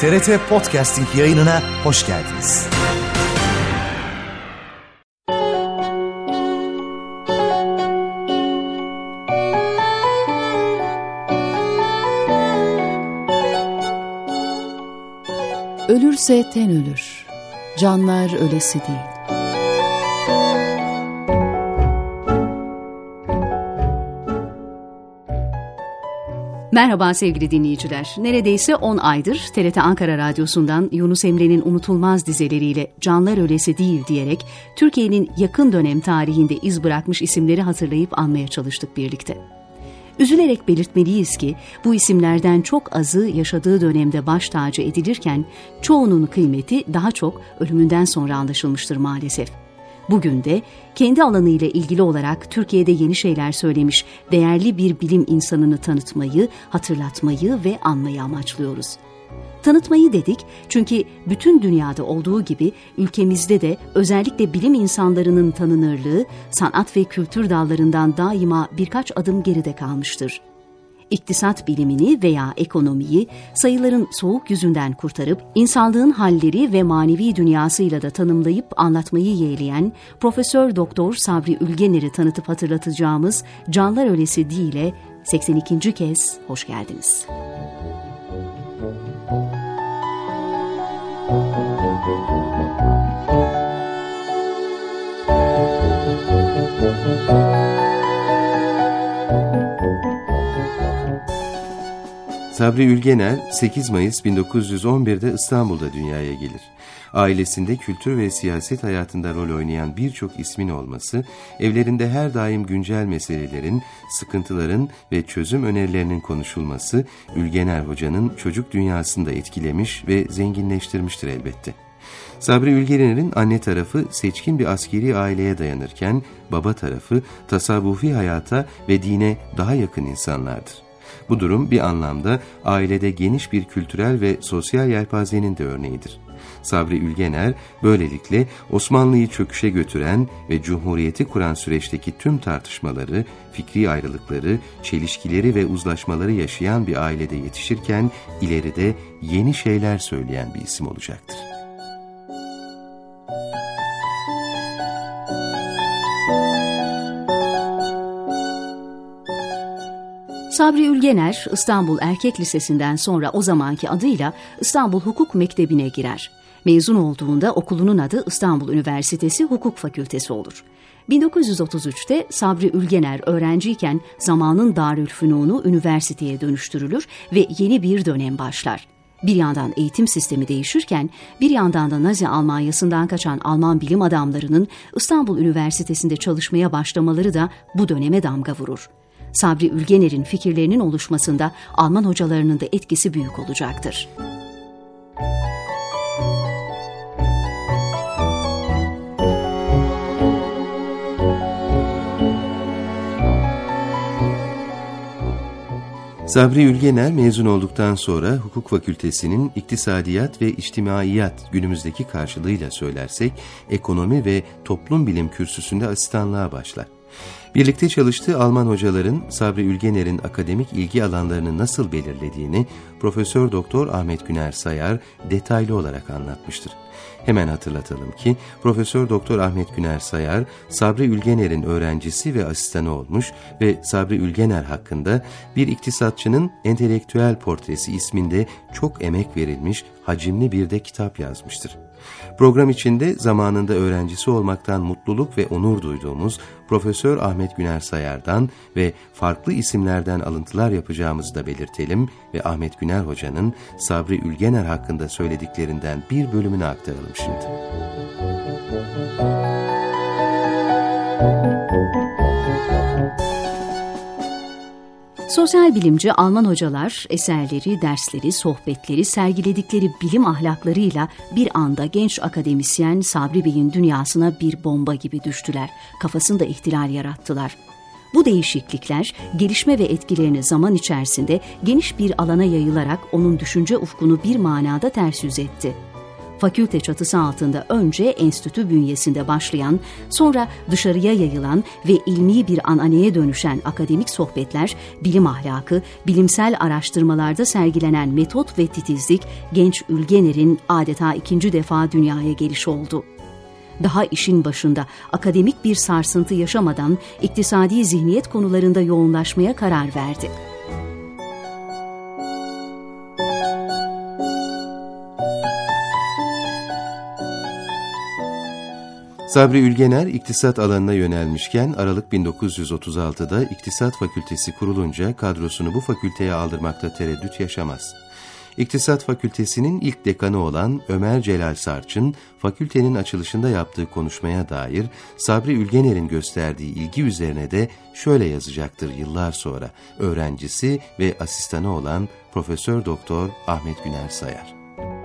TRT Podcasting yayınına hoş geldiniz. Ölürse ten ölür, canlar ölesi değil. Merhaba sevgili dinleyiciler. Neredeyse 10 aydır TRT Ankara Radyosu'ndan Yunus Emre'nin unutulmaz dizeleriyle "Canlar ölesi değil" diyerek Türkiye'nin yakın dönem tarihinde iz bırakmış isimleri hatırlayıp anmaya çalıştık birlikte. Üzülerek belirtmeliyiz ki bu isimlerden çok azı yaşadığı dönemde baş tacı edilirken çoğunun kıymeti daha çok ölümünden sonra anlaşılmıştır maalesef. Bugün de kendi alanıyla ilgili olarak Türkiye'de yeni şeyler söylemiş değerli bir bilim insanını tanıtmayı, hatırlatmayı ve anmayı amaçlıyoruz. Tanıtmayı dedik çünkü bütün dünyada olduğu gibi ülkemizde de özellikle bilim insanlarının tanınırlığı sanat ve kültür dallarından daima birkaç adım geride kalmıştır. İktisat bilimini veya ekonomiyi sayıların soğuk yüzünden kurtarıp insanlığın halleri ve manevi dünyasıyla da tanımlayıp anlatmayı yeğleyen Profesör Doktor Sabri Ülgener'i tanıtıp hatırlatacağımız "Canlar ölesi değil'e 82. kez hoş geldiniz. Sabri Ülgener 8 Mayıs 1911'de İstanbul'da dünyaya gelir. Ailesinde kültür ve siyaset hayatında rol oynayan birçok ismin olması, evlerinde her daim güncel meselelerin, sıkıntıların ve çözüm önerilerinin konuşulması, Ülgener Hoca'nın çocuk dünyasında etkilemiş ve zenginleştirmiştir elbette. Sabri Ülgener'in anne tarafı seçkin bir askeri aileye dayanırken, baba tarafı tasavvufi hayata ve dine daha yakın insanlardır. Bu durum bir anlamda ailede geniş bir kültürel ve sosyal yelpazenin de örneğidir. Sabri Ülgener böylelikle Osmanlı'yı çöküşe götüren ve Cumhuriyeti kuran süreçteki tüm tartışmaları, fikri ayrılıkları, çelişkileri ve uzlaşmaları yaşayan bir ailede yetişirken ileride yeni şeyler söyleyen bir isim olacaktır. Sabri Ülgener, İstanbul Erkek Lisesi'nden sonra o zamanki adıyla İstanbul Hukuk Mektebi'ne girer. Mezun olduğunda okulunun adı İstanbul Üniversitesi Hukuk Fakültesi olur. 1933'te Sabri Ülgener öğrenciyken zamanın Darülfünunu üniversiteye dönüştürülür ve yeni bir dönem başlar. Bir yandan eğitim sistemi değişirken, bir yandan da Nazi Almanyası'ndan kaçan Alman bilim adamlarının İstanbul Üniversitesi'nde çalışmaya başlamaları da bu döneme damga vurur. Sabri Ülgener'in fikirlerinin oluşmasında Alman hocalarının da etkisi büyük olacaktır. Sabri Ülgener mezun olduktan sonra Hukuk Fakültesi'nin İktisadiyat ve İçtimaiyat, günümüzdeki karşılığıyla söylersek Ekonomi ve Toplum Bilim kürsüsünde asistanlığa başlar. Birlikte çalıştığı Alman hocaların Sabri Ülgener'in akademik ilgi alanlarını nasıl belirlediğini Profesör Doktor Ahmet Güner Sayar detaylı olarak anlatmıştır. Hemen hatırlatalım ki Profesör Doktor Ahmet Güner Sayar, Sabri Ülgener'in öğrencisi ve asistanı olmuş ve Sabri Ülgener hakkında Bir İktisatçının Entelektüel Portresi isminde çok emek verilmiş, hacimli bir de kitap yazmıştır. Program içinde zamanında öğrencisi olmaktan mutluluk ve onur duyduğumuz Profesör Ahmet Güner Sayar'dan ve farklı isimlerden alıntılar yapacağımızı da belirtelim ve Ahmet Güner Hoca'nın Sabri Ülgener hakkında söylediklerinden bir bölümünü aktaralım şimdi. Sosyal bilimci Alman hocalar eserleri, dersleri, sohbetleri, sergiledikleri bilim ahlaklarıyla bir anda genç akademisyen Sabri Bey'in dünyasına bir bomba gibi düştüler. Kafasında ihtilal yarattılar. Bu değişiklikler, gelişme ve etkilerini zaman içerisinde geniş bir alana yayılarak onun düşünce ufkunu bir manada ters yüz etti. fakülte çatısı altında önce enstitü bünyesinde başlayan, sonra dışarıya yayılan ve ilmi bir ananeye dönüşen akademik sohbetler, bilim ahlakı, bilimsel araştırmalarda sergilenen metot ve titizlik, genç Ülgener'in adeta ikinci defa dünyaya gelişi oldu. Daha işin başında akademik bir sarsıntı yaşamadan iktisadi zihniyet konularında yoğunlaşmaya karar verdi. Sabri Ülgener iktisat alanına yönelmişken Aralık 1936'da İktisat Fakültesi kurulunca kadrosunu bu fakülteye aldırmakta tereddüt yaşamaz. İktisat Fakültesi'nin ilk dekanı olan Ömer Celal Sarç'ın fakültenin açılışında yaptığı konuşmaya dair Sabri Ülgener'in gösterdiği ilgi üzerine de şöyle yazacaktır yıllar sonra öğrencisi ve asistanı olan Profesör Doktor Ahmet Güner Sayar.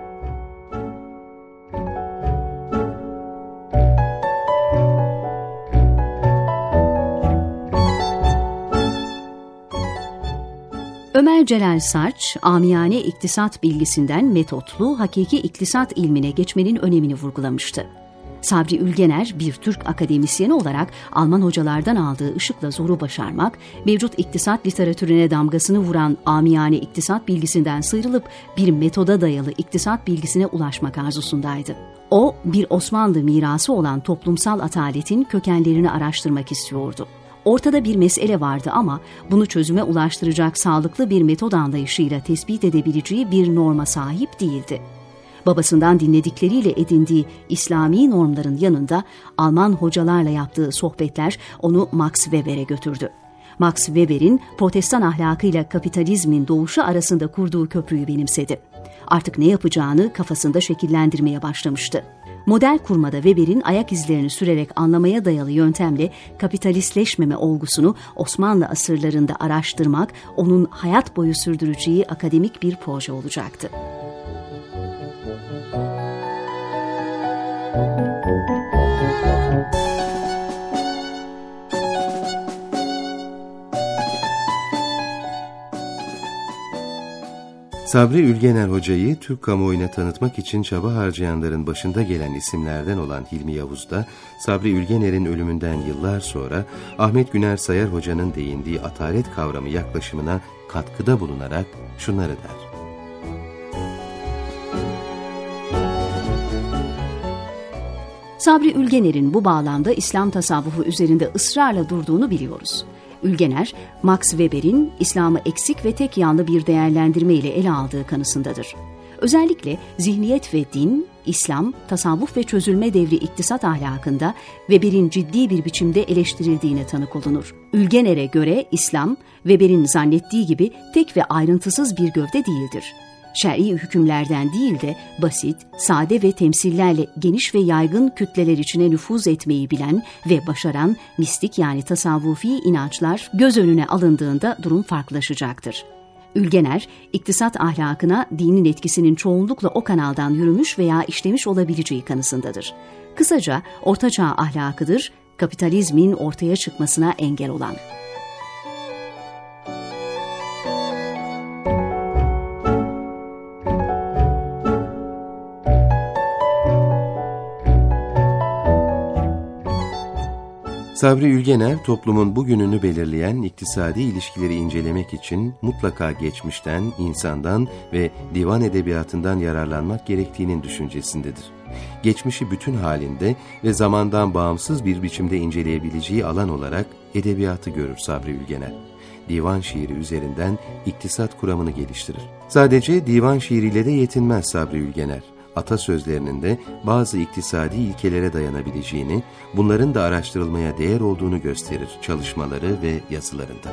Ömer Celal Sarç, amiyane iktisat bilgisinden metotlu, hakiki iktisat ilmine geçmenin önemini vurgulamıştı. Sabri Ülgener, bir Türk akademisyeni olarak Alman hocalardan aldığı ışıkla zoru başarmak, mevcut iktisat literatürüne damgasını vuran amiyane iktisat bilgisinden sıyrılıp bir metoda dayalı iktisat bilgisine ulaşmak arzusundaydı. O, bir Osmanlı mirası olan toplumsal ataletin kökenlerini araştırmak istiyordu. Ortada bir mesele vardı ama bunu çözüme ulaştıracak sağlıklı bir metod anlayışıyla tespit edebileceği bir norma sahip değildi. Babasından dinledikleriyle edindiği İslami normların yanında Alman hocalarla yaptığı sohbetler onu Max Weber'e götürdü. Max Weber'in protestan ahlakıyla kapitalizmin doğuşu arasında kurduğu köprüyü benimsedi. Artık ne yapacağını kafasında şekillendirmeye başlamıştı. Model kurmada Weber'in ayak izlerini sürerek anlamaya dayalı yöntemle kapitalistleşmeme olgusunu Osmanlı asırlarında araştırmak, onun hayat boyu sürdüreceği akademik bir proje olacaktı. Sabri Ülgener Hoca'yı Türk kamuoyuna tanıtmak için çaba harcayanların başında gelen isimlerden olan Hilmi Yavuz da Sabri Ülgener'in ölümünden yıllar sonra Ahmet Güner Sayar Hoca'nın değindiği atalet kavramı yaklaşımına katkıda bulunarak şunları der. Sabri Ülgener'in bu bağlamda İslam tasavvufu üzerinde ısrarla durduğunu biliyoruz. Ülgener, Max Weber'in İslam'ı eksik ve tek yanlı bir değerlendirme ile ele aldığı kanısındadır. Özellikle zihniyet ve din, İslam, tasavvuf ve çözülme devri iktisat ahlakında Weber'in ciddi bir biçimde eleştirildiğine tanık olunur. Ülgener'e göre İslam, Weber'in zannettiği gibi tek ve ayrıntısız bir gövde değildir. Şer'i hükümlerden değil de basit, sade ve temsillerle geniş ve yaygın kütleler içine nüfuz etmeyi bilen ve başaran mistik yani tasavvufi inançlar göz önüne alındığında durum farklılaşacaktır. Ülgener, iktisat ahlakına dinin etkisinin çoğunlukla o kanaldan yürümüş veya işlemiş olabileceği kanısındadır. Kısaca ortaçağ ahlakıdır, kapitalizmin ortaya çıkmasına engel olan. Sabri Ülgener, toplumun bugününü belirleyen iktisadi ilişkileri incelemek için mutlaka geçmişten, insandan ve divan edebiyatından yararlanmak gerektiğinin düşüncesindedir. Geçmişi bütün halinde ve zamandan bağımsız bir biçimde inceleyebileceği alan olarak edebiyatı görür Sabri Ülgener. Divan şiiri üzerinden iktisat kuramını geliştirir. Sadece divan şiiriyle de yetinmez Sabri Ülgener. Atasözlerinin de bazı iktisadi ilkelere dayanabileceğini, bunların da araştırılmaya değer olduğunu gösterir çalışmaları ve yazılarında.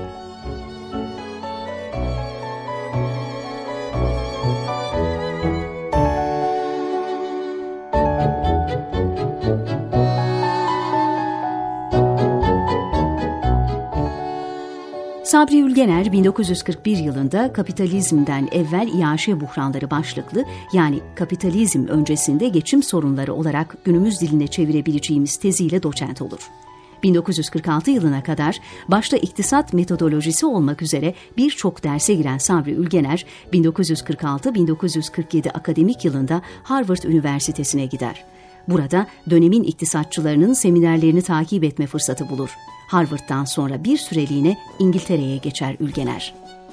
Sabri Ülgener 1941 yılında Kapitalizmden Evvel İaşe Buhranları başlıklı, yani kapitalizm öncesinde geçim sorunları olarak günümüz diline çevirebileceğimiz teziyle doçent olur. 1946 yılına kadar başta iktisat metodolojisi olmak üzere birçok derse giren Sabri Ülgener, 1946-1947 akademik yılında Harvard Üniversitesi'ne gider. Burada dönemin iktisatçılarının seminerlerini takip etme fırsatı bulur. Harvard'dan sonra bir süreliğine İngiltere'ye geçer Ülgener.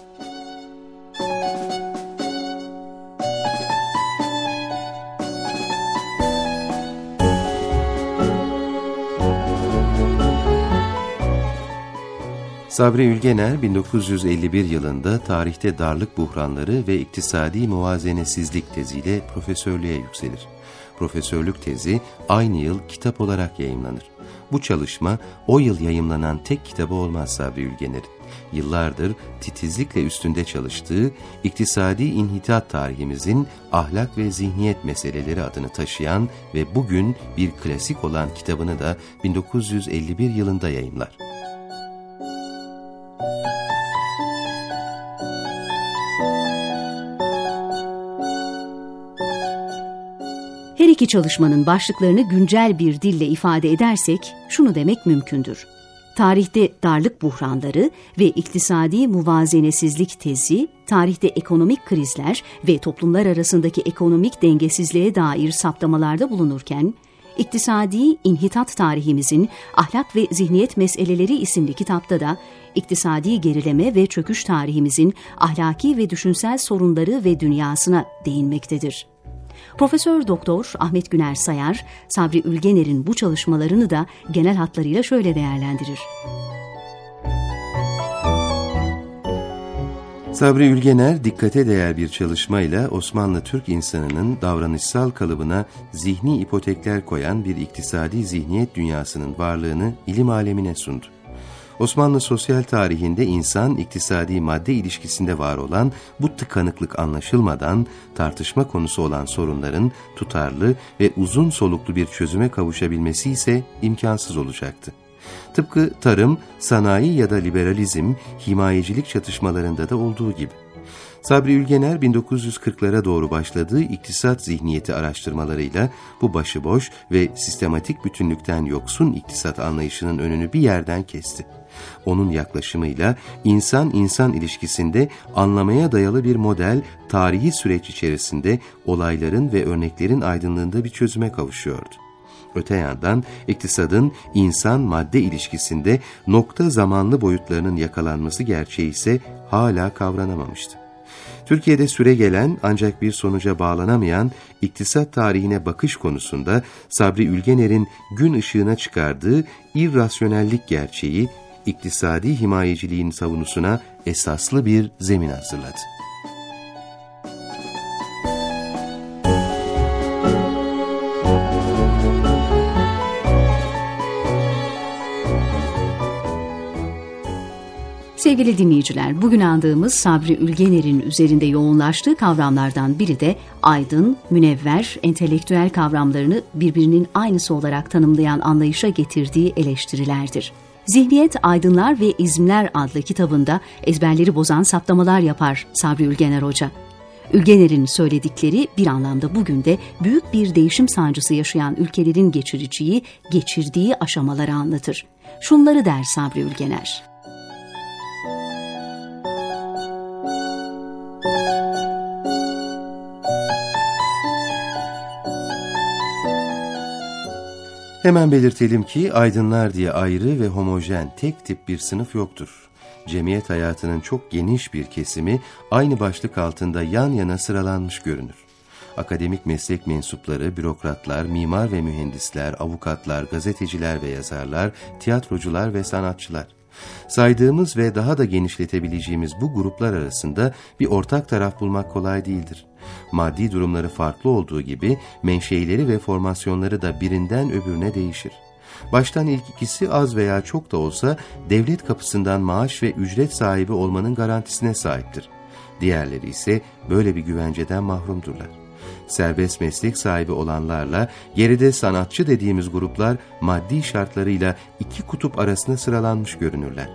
Sabri Ülgener 1951 yılında tarihte darlık buhranları ve iktisadi muvazenesizlik teziyle profesörlüğe yükselir. Profesörlük tezi aynı yıl kitap olarak yayımlanır. Bu çalışma o yıl yayımlanan tek kitabı olmaz Sabri Ülgener'in. Yıllardır titizlikle üstünde çalıştığı İktisadi İnhitat Tarihimizin Ahlak ve Zihniyet Meseleleri adını taşıyan ve bugün bir klasik olan kitabını da 1951 yılında yayımlar. Her iki çalışmanın başlıklarını güncel bir dille ifade edersek şunu demek mümkündür. Tarihte darlık buhranları ve iktisadi muvazenesizlik tezi, tarihte ekonomik krizler ve toplumlar arasındaki ekonomik dengesizliğe dair saptamalarda bulunurken, İktisadi İnhitat Tarihimizin Ahlak ve Zihniyet Meseleleri isimli kitapta da iktisadi gerileme ve çöküş tarihimizin ahlaki ve düşünsel sorunları ve dünyasına değinmektedir. Profesör Doktor Ahmet Güner Sayar, Sabri Ülgener'in bu çalışmalarını da genel hatlarıyla şöyle değerlendirir. Sabri Ülgener dikkate değer bir çalışmayla Osmanlı Türk insanının davranışsal kalıbına zihni ipotekler koyan bir iktisadi zihniyet dünyasının varlığını ilim alemine sundu. Osmanlı sosyal tarihinde insan iktisadi madde ilişkisinde var olan bu tıkanıklık anlaşılmadan tartışma konusu olan sorunların tutarlı ve uzun soluklu bir çözüme kavuşabilmesi ise imkansız olacaktı. Tıpkı tarım, sanayi ya da liberalizm, himayecilik çatışmalarında da olduğu gibi. Sabri Ülgener 1940'lara doğru başladığı iktisat zihniyeti araştırmalarıyla bu başıboş ve sistematik bütünlükten yoksun iktisat anlayışının önünü bir yerden kesti. Onun yaklaşımıyla insan-insan ilişkisinde anlamaya dayalı bir model, tarihi süreç içerisinde olayların ve örneklerin aydınlığında bir çözüme kavuşuyordu. Öte yandan iktisadın insan-madde ilişkisinde nokta zamanlı boyutlarının yakalanması gerçeği ise hala kavranamamıştı. Türkiye'de süregelen ancak bir sonuca bağlanamayan iktisat tarihine bakış konusunda Sabri Ülgener'in gün ışığına çıkardığı irrasyonellik gerçeği, iktisadi himayeciliğin savunusuna esaslı bir zemin hazırladı. Sevgili dinleyiciler, bugün andığımız Sabri Ülgener'in üzerinde yoğunlaştığı kavramlardan biri de aydın, münevver, entelektüel kavramlarını birbirinin aynısı olarak tanımlayan anlayışa getirdiği eleştirilerdir. Zihniyet, Aydınlar ve İzmler adlı kitabında ezberleri bozan saptamalar yapar Sabri Ülgener Hoca. Ülgener'in söyledikleri bir anlamda bugün de büyük bir değişim sancısı yaşayan ülkelerin geçiriciyi, geçirdiği aşamaları anlatır. Şunları der Sabri Ülgener. Hemen belirtelim ki aydınlar diye ayrı ve homojen tek tip bir sınıf yoktur. Cemiyet hayatının çok geniş bir kesimi aynı başlık altında yan yana sıralanmış görünür. Akademik meslek mensupları, bürokratlar, mimar ve mühendisler, avukatlar, gazeteciler ve yazarlar, tiyatrocular ve sanatçılar. Saydığımız ve daha da genişletebileceğimiz bu gruplar arasında bir ortak taraf bulmak kolay değildir. Maddi durumları farklı olduğu gibi menşeileri ve formasyonları da birinden öbürüne değişir. Baştan ilk ikisi az veya çok da olsa devlet kapısından maaş ve ücret sahibi olmanın garantisine sahiptir. Diğerleri ise böyle bir güvenceden mahrumdurlar. Serbest meslek sahibi olanlarla geride sanatçı dediğimiz gruplar maddi şartlarıyla iki kutup arasında sıralanmış görünürler.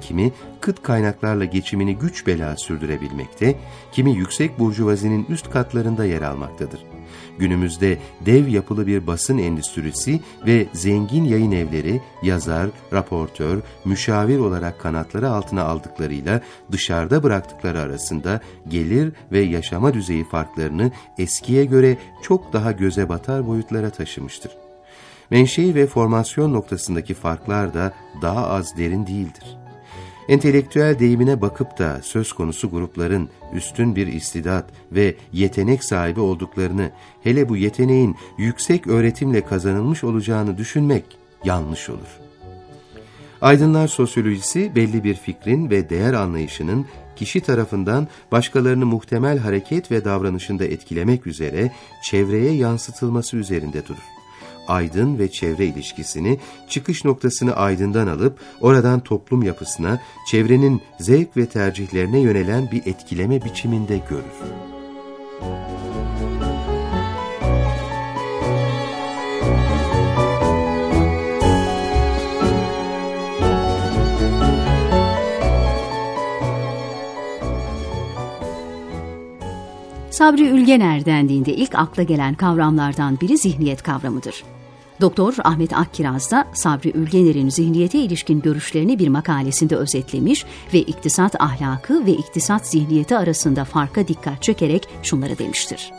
kimi kıt kaynaklarla geçimini güç bela sürdürebilmekte, kimi yüksek burjuvazinin üst katlarında yer almaktadır. Günümüzde dev yapılı bir basın endüstrisi ve zengin yayın evleri yazar, raportör, müşavir olarak kanatları altına aldıklarıyla dışarıda bıraktıkları arasında gelir ve yaşama düzeyi farklarını eskiye göre çok daha göze batar boyutlara taşımıştır. Menşei ve formasyon noktasındaki farklar da daha az derin değildir. Entelektüel deyimine bakıp da söz konusu grupların üstün bir istidat ve yetenek sahibi olduklarını, hele bu yeteneğin yüksek öğretimle kazanılmış olacağını düşünmek yanlış olur. Aydınlar sosyolojisi belli bir fikrin ve değer anlayışının kişi tarafından başkalarını muhtemel hareket ve davranışında etkilemek üzere çevreye yansıtılması üzerinde durur. Aydın ve çevre ilişkisini, çıkış noktasını aydından alıp oradan toplum yapısına, çevrenin zevk ve tercihlerine yönelen bir etkileme biçiminde görür. Sabri Ülgener dendiğinde ilk akla gelen kavramlardan biri zihniyet kavramıdır. Doktor Ahmet Akkiraz da Sabri Ülgener'in zihniyete ilişkin görüşlerini bir makalesinde özetlemiş ve iktisat ahlakı ve iktisat zihniyeti arasında farka dikkat çekerek şunları demiştir.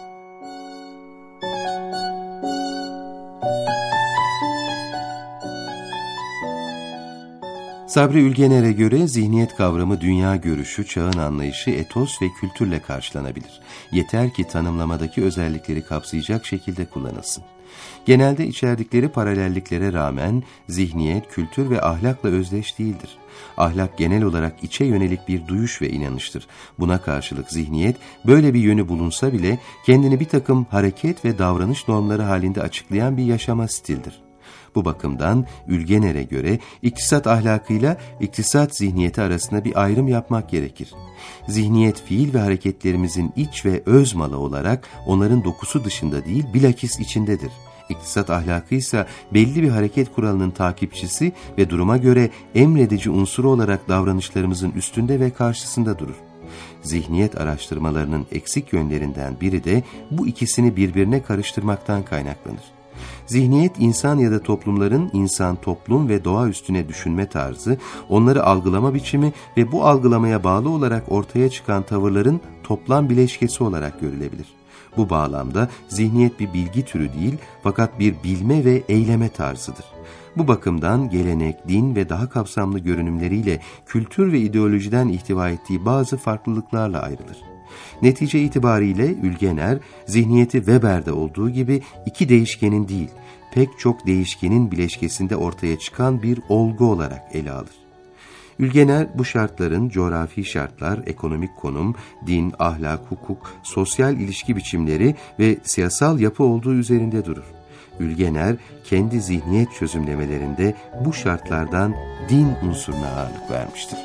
Sabri Ülgener'e göre zihniyet kavramı dünya görüşü, çağın anlayışı, etos ve kültürle karşılanabilir. Yeter ki tanımlamadaki özellikleri kapsayacak şekilde kullanılsın. Genelde içerdikleri paralelliklere rağmen zihniyet, kültür ve ahlakla özdeş değildir. Ahlak genel olarak içe yönelik bir duyuş ve inanıştır. Buna karşılık zihniyet, böyle bir yönü bulunsa bile kendini bir takım hareket ve davranış normları halinde açıklayan bir yaşama stildir. Bu bakımdan Ülgener'e göre iktisat ahlakıyla iktisat zihniyeti arasında bir ayrım yapmak gerekir. Zihniyet fiil ve hareketlerimizin iç ve öz malı olarak onların dokusu dışında değil bilakis içindedir. İktisat ahlakı ise belli bir hareket kuralının takipçisi ve duruma göre emredici unsuru olarak davranışlarımızın üstünde ve karşısında durur. Zihniyet araştırmalarının eksik yönlerinden biri de bu ikisini birbirine karıştırmaktan kaynaklanır. Zihniyet, insan ya da toplumların insan, toplum ve doğa üstüne düşünme tarzı, onları algılama biçimi ve bu algılamaya bağlı olarak ortaya çıkan tavırların toplam bileşkesi olarak görülebilir. Bu bağlamda zihniyet bir bilgi türü değil, fakat bir bilme ve eyleme tarzıdır. Bu bakımdan gelenek, din ve daha kapsamlı görünümleriyle kültür ve ideolojiden ihtiva ettiği bazı farklılıklarla ayrılır. Netice itibariyle Ülgener, zihniyeti Weber'de olduğu gibi iki değişkenin değil, pek çok değişkenin bileşkesinde ortaya çıkan bir olgu olarak ele alır. Ülgener, bu şartların coğrafi şartlar, ekonomik konum, din, ahlak, hukuk, sosyal ilişki biçimleri ve siyasal yapı olduğu üzerinde durur. Ülgener, kendi zihniyet çözümlemelerinde bu şartlardan din unsuruna ağırlık vermiştir.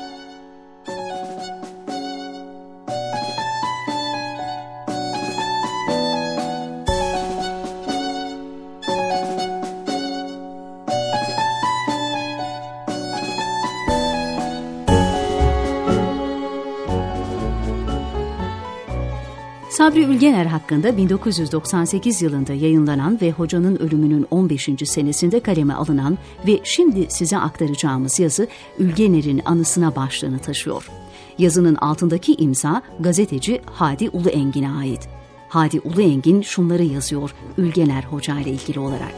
Sabri Ülgener hakkında 1998 yılında yayınlanan ve hocanın ölümünün 15. senesinde kaleme alınan ve şimdi size aktaracağımız yazı Ülgener'in anısına başlığını taşıyor. Yazının altındaki imza gazeteci Hadi Uluengin'e ait. Hadi Uluengin şunları yazıyor Ülgener Hoca ile ilgili olarak.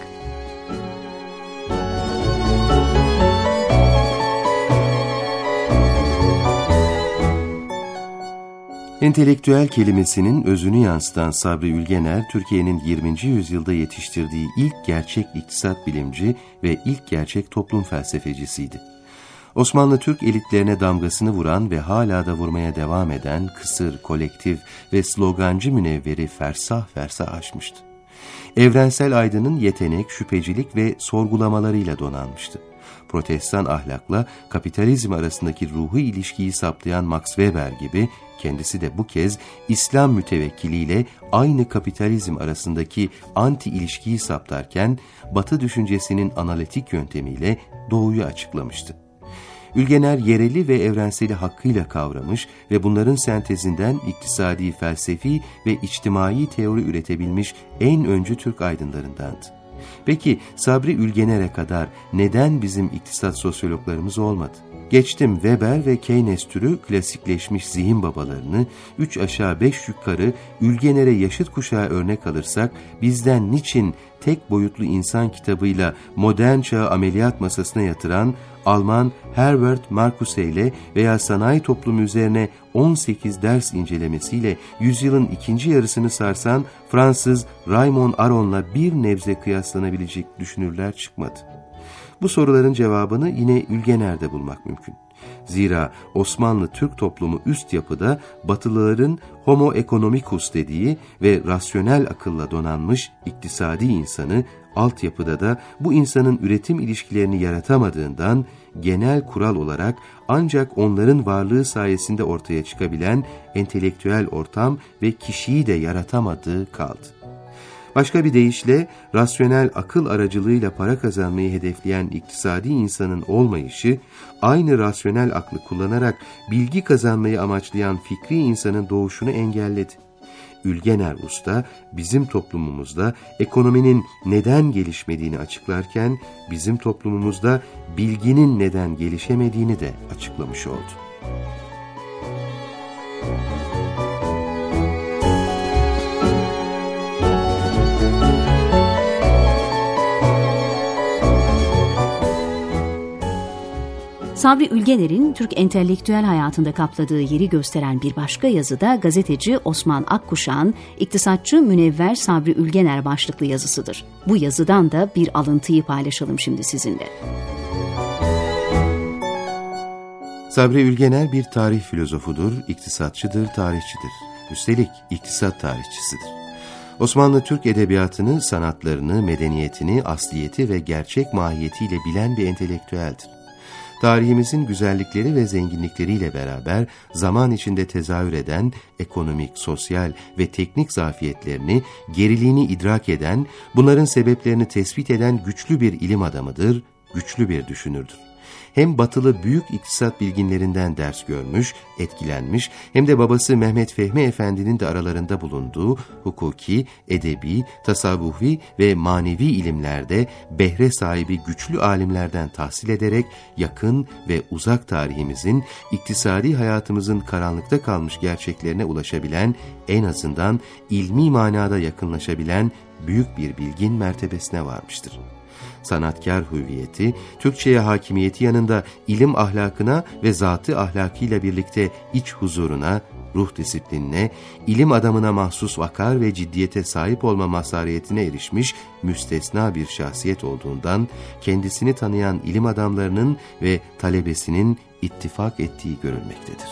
Entelektüel kelimesinin özünü yansıtan Sabri Ülgener, Türkiye'nin 20. yüzyılda yetiştirdiği ilk gerçek iktisat bilimci ve ilk gerçek toplum felsefecisiydi. Osmanlı Türk elitlerine damgasını vuran ve hala da vurmaya devam eden kısır, kolektif ve slogancı münevveri fersah fersah aşmıştı. Evrensel aydının yetenek, şüphecilik ve sorgulamalarıyla donanmıştı. Protestan ahlakla kapitalizm arasındaki ruhi ilişkiyi saptayan Max Weber gibi kendisi de bu kez İslam mütevekkiliyle aynı kapitalizm arasındaki anti ilişkiyi saptarken Batı düşüncesinin analitik yöntemiyle Doğu'yu açıklamıştı. Ülgener yereli ve evrenseli hakkıyla kavramış ve bunların sentezinden iktisadi, felsefi ve içtimai teori üretebilmiş en öncü Türk aydınlarındandı. Peki Sabri Ülgener'e kadar neden bizim iktisat sosyologlarımız olmadı? Geçtim Weber ve Keynes türü klasikleşmiş zihin babalarını, 3 aşağı 5 yukarı Ülgener'e yaşıt kuşağı örnek alırsak, bizden niçin tek boyutlu insan kitabıyla modern çağı ameliyat masasına yatıran Alman Herbert Marcuse ile veya sanayi toplumu üzerine 18 ders incelemesiyle yüzyılın ikinci yarısını sarsan Fransız Raymond Aron'la bir nebze kıyaslanabilecek düşünürler çıkmadı. Bu soruların cevabını yine Ülgener'de bulmak mümkün. Zira Osmanlı Türk toplumu üst yapıda Batılıların homo economicus dediği ve rasyonel akılla donanmış iktisadi insanı, altyapıda da bu insanın üretim ilişkilerini yaratamadığından genel kural olarak ancak onların varlığı sayesinde ortaya çıkabilen entelektüel ortam ve kişiyi de yaratamadığı kaldı. Başka bir deyişle rasyonel akıl aracılığıyla para kazanmayı hedefleyen iktisadi insanın olmayışı, aynı rasyonel aklı kullanarak bilgi kazanmayı amaçlayan fikri insanın doğuşunu engelledi. Ülgener Usta bizim toplumumuzda ekonominin neden gelişmediğini açıklarken, bizim toplumumuzda bilginin neden gelişemediğini de açıklamış oldu. Sabri Ülgener'in Türk entelektüel hayatında kapladığı yeri gösteren bir başka yazıda gazeteci Osman Akkuşak'ın İktisatçı Münevver Sabri Ülgener başlıklı yazısıdır. Bu yazıdan da bir alıntıyı paylaşalım şimdi sizinle. Sabri Ülgener bir tarih filozofudur, iktisatçıdır, tarihçidir. Üstelik iktisat tarihçisidir. Osmanlı Türk edebiyatını, sanatlarını, medeniyetini, asliyeti ve gerçek mahiyetiyle bilen bir entelektüeldir. Tarihimizin güzellikleri ve zenginlikleriyle beraber zaman içinde tezahür eden ekonomik, sosyal ve teknik zafiyetlerini, geriliğini idrak eden, bunların sebeplerini tespit eden güçlü bir ilim adamıdır, güçlü bir düşünürdür. Hem batılı büyük iktisat bilginlerinden ders görmüş, etkilenmiş, hem de babası Mehmet Fehmi Efendi'nin de aralarında bulunduğu hukuki, edebi, tasavvufi ve manevi ilimlerde behre sahibi güçlü alimlerden tahsil ederek yakın ve uzak tarihimizin, iktisadi hayatımızın karanlıkta kalmış gerçeklerine ulaşabilen, en azından ilmi manada yakınlaşabilen büyük bir bilgin mertebesine varmıştır. Sanatkar hüviyeti, Türkçe'ye hakimiyeti yanında ilim ahlakına ve zatı ahlakıyla birlikte iç huzuruna, ruh disiplinine, ilim adamına mahsus vakar ve ciddiyete sahip olma mazhariyetine erişmiş müstesna bir şahsiyet olduğundan, kendisini tanıyan ilim adamlarının ve talebesinin ittifak ettiği görülmektedir.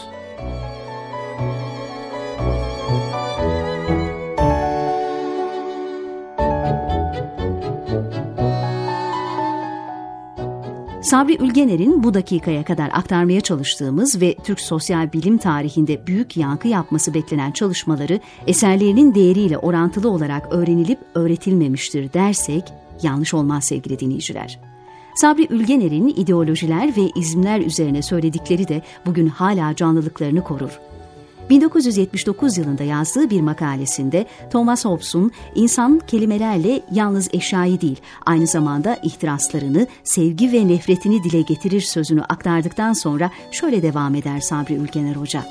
Sabri Ülgener'in bu dakikaya kadar aktarmaya çalıştığımız ve Türk sosyal bilim tarihinde büyük yankı yapması beklenen çalışmaları eserlerinin değeriyle orantılı olarak öğrenilip öğretilmemiştir dersek yanlış olmaz sevgili dinleyiciler. Sabri Ülgener'in ideolojiler ve izimler üzerine söyledikleri de bugün hala canlılıklarını korur. 1979 yılında yazdığı bir makalesinde Thomas Hobbes'un insan kelimelerle yalnız eşyayı değil, aynı zamanda ihtiraslarını, sevgi ve nefretini dile getirir sözünü aktardıktan sonra şöyle devam eder Sabri Ülgener Hoca.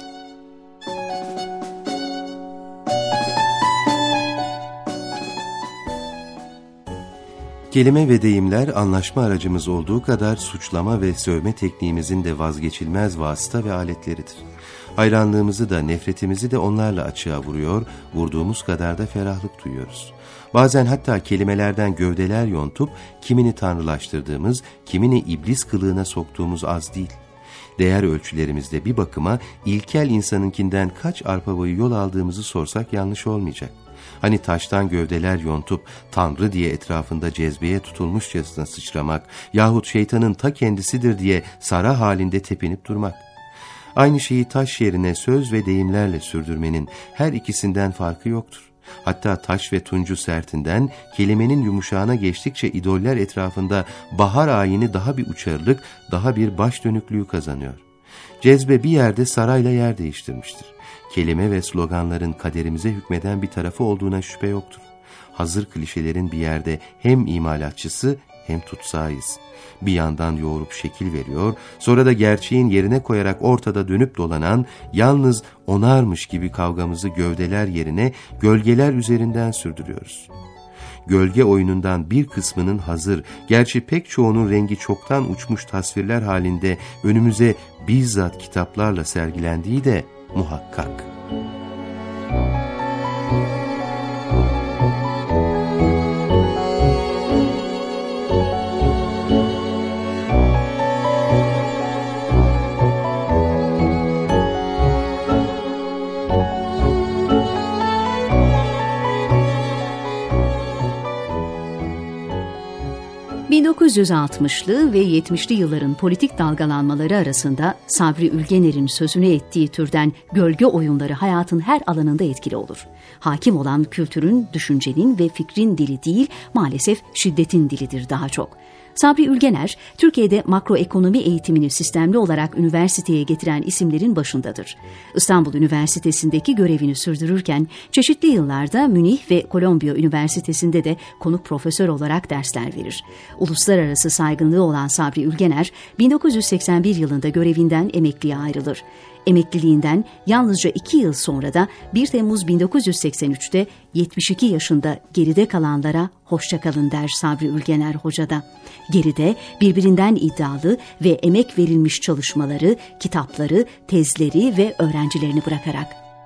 Kelime ve deyimler anlaşma aracımız olduğu kadar suçlama ve sövme tekniğimizin de vazgeçilmez vasıta ve aletleridir. Hayranlığımızı da nefretimizi de onlarla açığa vuruyor, vurduğumuz kadar da ferahlık duyuyoruz. Bazen hatta kelimelerden gövdeler yontup kimini tanrılaştırdığımız, kimini iblis kılığına soktuğumuz az değil. Değer ölçülerimizde bir bakıma ilkel insanınkinden kaç arpa boyu yol aldığımızı sorsak yanlış olmayacak. Hani taştan gövdeler yontup Tanrı diye etrafında cezbeye tutulmuşçasına sıçramak yahut şeytanın ta kendisidir diye sara halinde tepinip durmak. Aynı şeyi taş yerine söz ve deyimlerle sürdürmenin her ikisinden farkı yoktur. Hatta taş ve tuncu sertinden kelimenin yumuşağına geçtikçe idoller etrafında bahar ayini daha bir uçarılık, daha bir baş dönüklüğü kazanıyor. Cezbe bir yerde sarayla yer değiştirmiştir. Kelime ve sloganların kaderimize hükmeden bir tarafı olduğuna şüphe yoktur. Hazır klişelerin bir yerde hem imalatçısı hem tutsağıyız. Bir yandan yoğurup şekil veriyor, sonra da gerçeğin yerine koyarak ortada dönüp dolanan, yalnız onarmış gibi kavgamızı gövdeler yerine gölgeler üzerinden sürdürüyoruz. Gölge oyunundan bir kısmının hazır, gerçi pek çoğunun rengi çoktan uçmuş tasvirler halinde önümüze bizzat kitaplarla sergilendiği de muhakkak. 1960'lı ve 70'li yılların politik dalgalanmaları arasında Sabri Ülgener'in sözünü ettiği türden gölge oyunları hayatın her alanında etkili olur. Hakim olan kültürün, düşüncenin ve fikrin dili değil, maalesef şiddetin dilidir daha çok. Sabri Ülgener, Türkiye'de makroekonomi eğitimini sistemli olarak üniversiteye getiren isimlerin başındadır. İstanbul Üniversitesi'ndeki görevini sürdürürken, çeşitli yıllarda Münih ve Kolombiya Üniversitesi'nde de konuk profesör olarak dersler verir. Uluslararası saygınlığı olan Sabri Ülgener, 1981 yılında görevinden emekliye ayrılır. Emekliliğinden yalnızca 2 yıl sonra da 1 Temmuz 1983'te 72 yaşında geride kalanlara hoşça kalın der Sabri Ülgener Hoca da. Geride birbirinden iddialı ve emek verilmiş çalışmaları, kitapları, tezleri ve öğrencilerini bırakarak.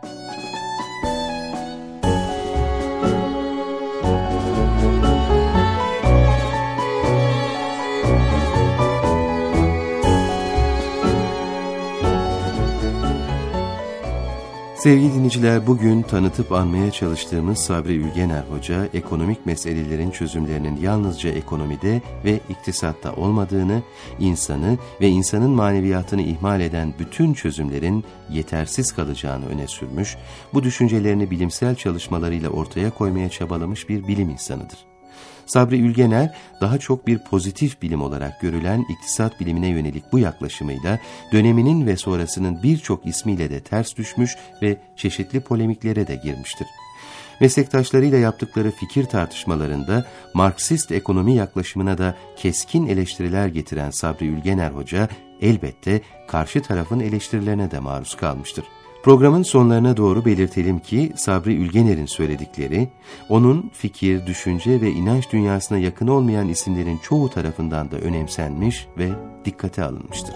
Sevgili dinleyiciler, bugün tanıtıp anmaya çalıştığımız Sabri Ülgener Hoca, ekonomik meselelerin çözümlerinin yalnızca ekonomide ve iktisatta olmadığını, insanı ve insanın maneviyatını ihmal eden bütün çözümlerin yetersiz kalacağını öne sürmüş, bu düşüncelerini bilimsel çalışmalarıyla ortaya koymaya çabalamış bir bilim insanıdır. Sabri Ülgener, daha çok bir pozitif bilim olarak görülen iktisat bilimine yönelik bu yaklaşımıyla döneminin ve sonrasının birçok ismiyle de ters düşmüş ve çeşitli polemiklere de girmiştir. Meslektaşlarıyla yaptıkları fikir tartışmalarında Marksist ekonomi yaklaşımına da keskin eleştiriler getiren Sabri Ülgener Hoca, elbette karşı tarafın eleştirilerine de maruz kalmıştır. Programın sonlarına doğru belirtelim ki Sabri Ülgener'in söyledikleri, onun fikir, düşünce ve inanç dünyasına yakın olmayan isimlerin çoğu tarafından da önemsenmiş ve dikkate alınmıştır.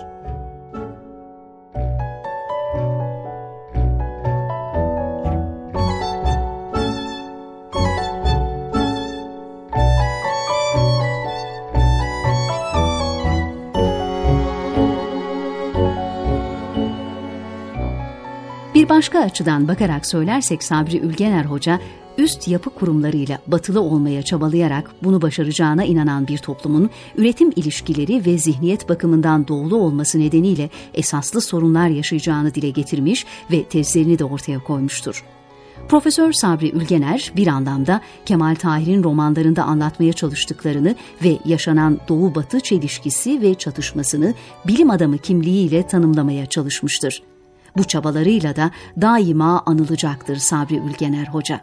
Bir başka açıdan bakarak söylersek Sabri Ülgener Hoca, üst yapı kurumlarıyla batılı olmaya çabalayarak bunu başaracağına inanan bir toplumun üretim ilişkileri ve zihniyet bakımından doğulu olması nedeniyle esaslı sorunlar yaşayacağını dile getirmiş ve tezlerini de ortaya koymuştur. Profesör Sabri Ülgener bir anlamda Kemal Tahir'in romanlarında anlatmaya çalıştıklarını ve yaşanan Doğu-Batı çelişkisi ve çatışmasını bilim adamı kimliğiyle tanımlamaya çalışmıştır. Bu çabalarıyla da daima anılacaktır Sabri Ülgener Hoca.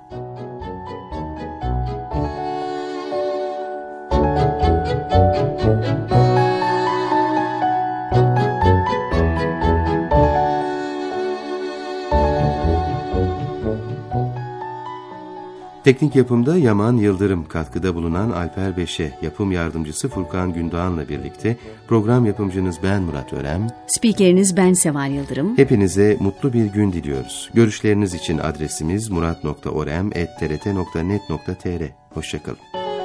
Teknik yapımda Yaman Yıldırım, katkıda bulunan Alper Beşe, yapım yardımcısı Furkan Gündoğan'la birlikte program yapımcınız ben Murat Örem, spikeriniz ben Seval Yıldırım. Hepinize mutlu bir gün diliyoruz. Görüşleriniz için adresimiz murat.orem@trt.net.tr. Hoşçakalın.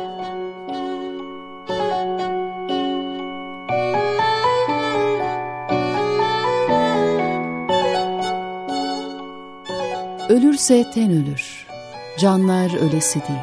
Ölürse ten ölür, canlar ölesi değil.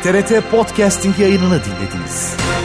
TRT Podcasting yayınını dinlediniz.